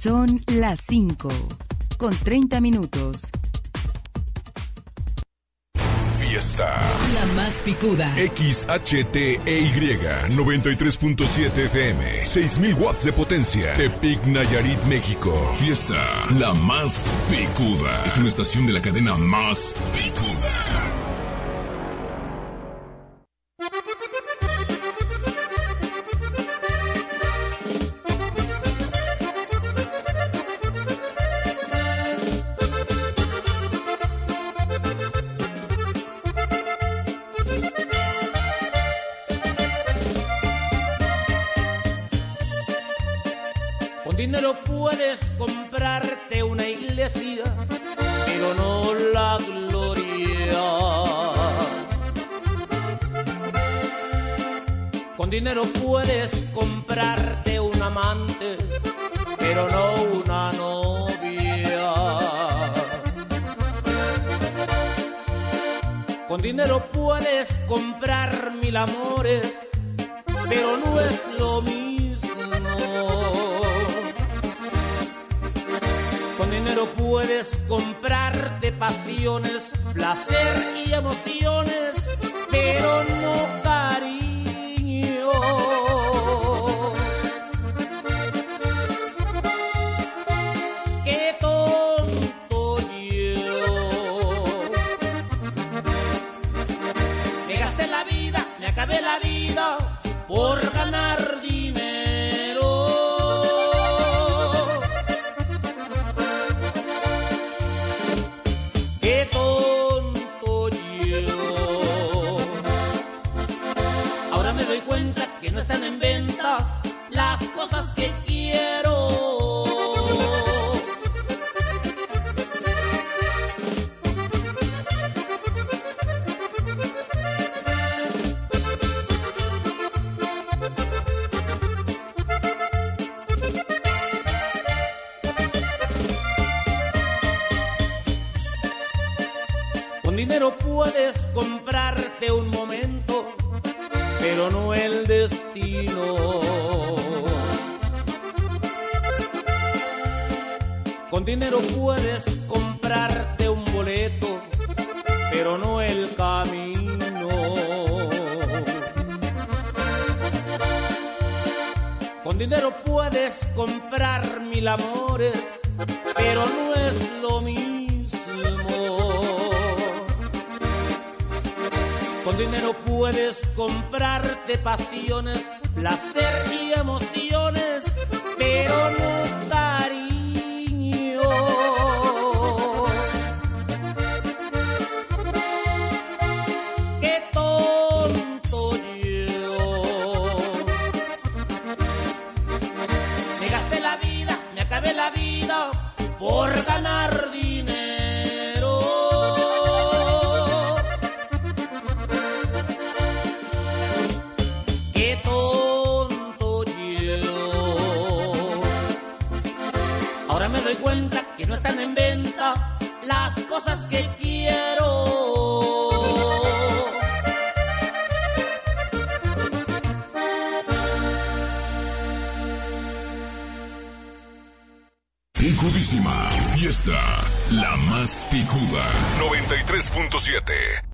Son las 5:30. Fiesta. La más picuda. XHTEY 93.7 FM. 6,000 watts de potencia. Tepic, Nayarit, México. Fiesta. La más picuda. Es una estación de la cadena Más Picuda. Con dinero puedes comprarte una iglesia, pero no la gloria. Con dinero puedes comprarte un amante, pero no una novia. Con dinero puedes comprar 1000 amores, pero no es lo mismo. Con dinero puedes comprarte pasiones, placer y emociones, pero no cariño. Qué tonto yo. Me gasté la vida, me acabé la vida por ganar dinero. Qué tonto yo. Ahora me doy cuenta que no están en venta las cosas que quiero. Con dinero puedes comprarte un momento, pero no el destino. Con dinero puedes comprarte un boleto, pero no el camino. Con dinero puedes comprar 1000 amores, pero no es lo mismo. Con dinero puedes comprarte pasiones, placer y emociones, pero no cariño. Qué tonto yo. Me gasté la vida, me acabé la vida por ganar dinero. Qué tonto yo. Ahora me doy cuenta que no están en venta las cosas que quiero. Picudísima. Fiesta. La más picuda. 93.7.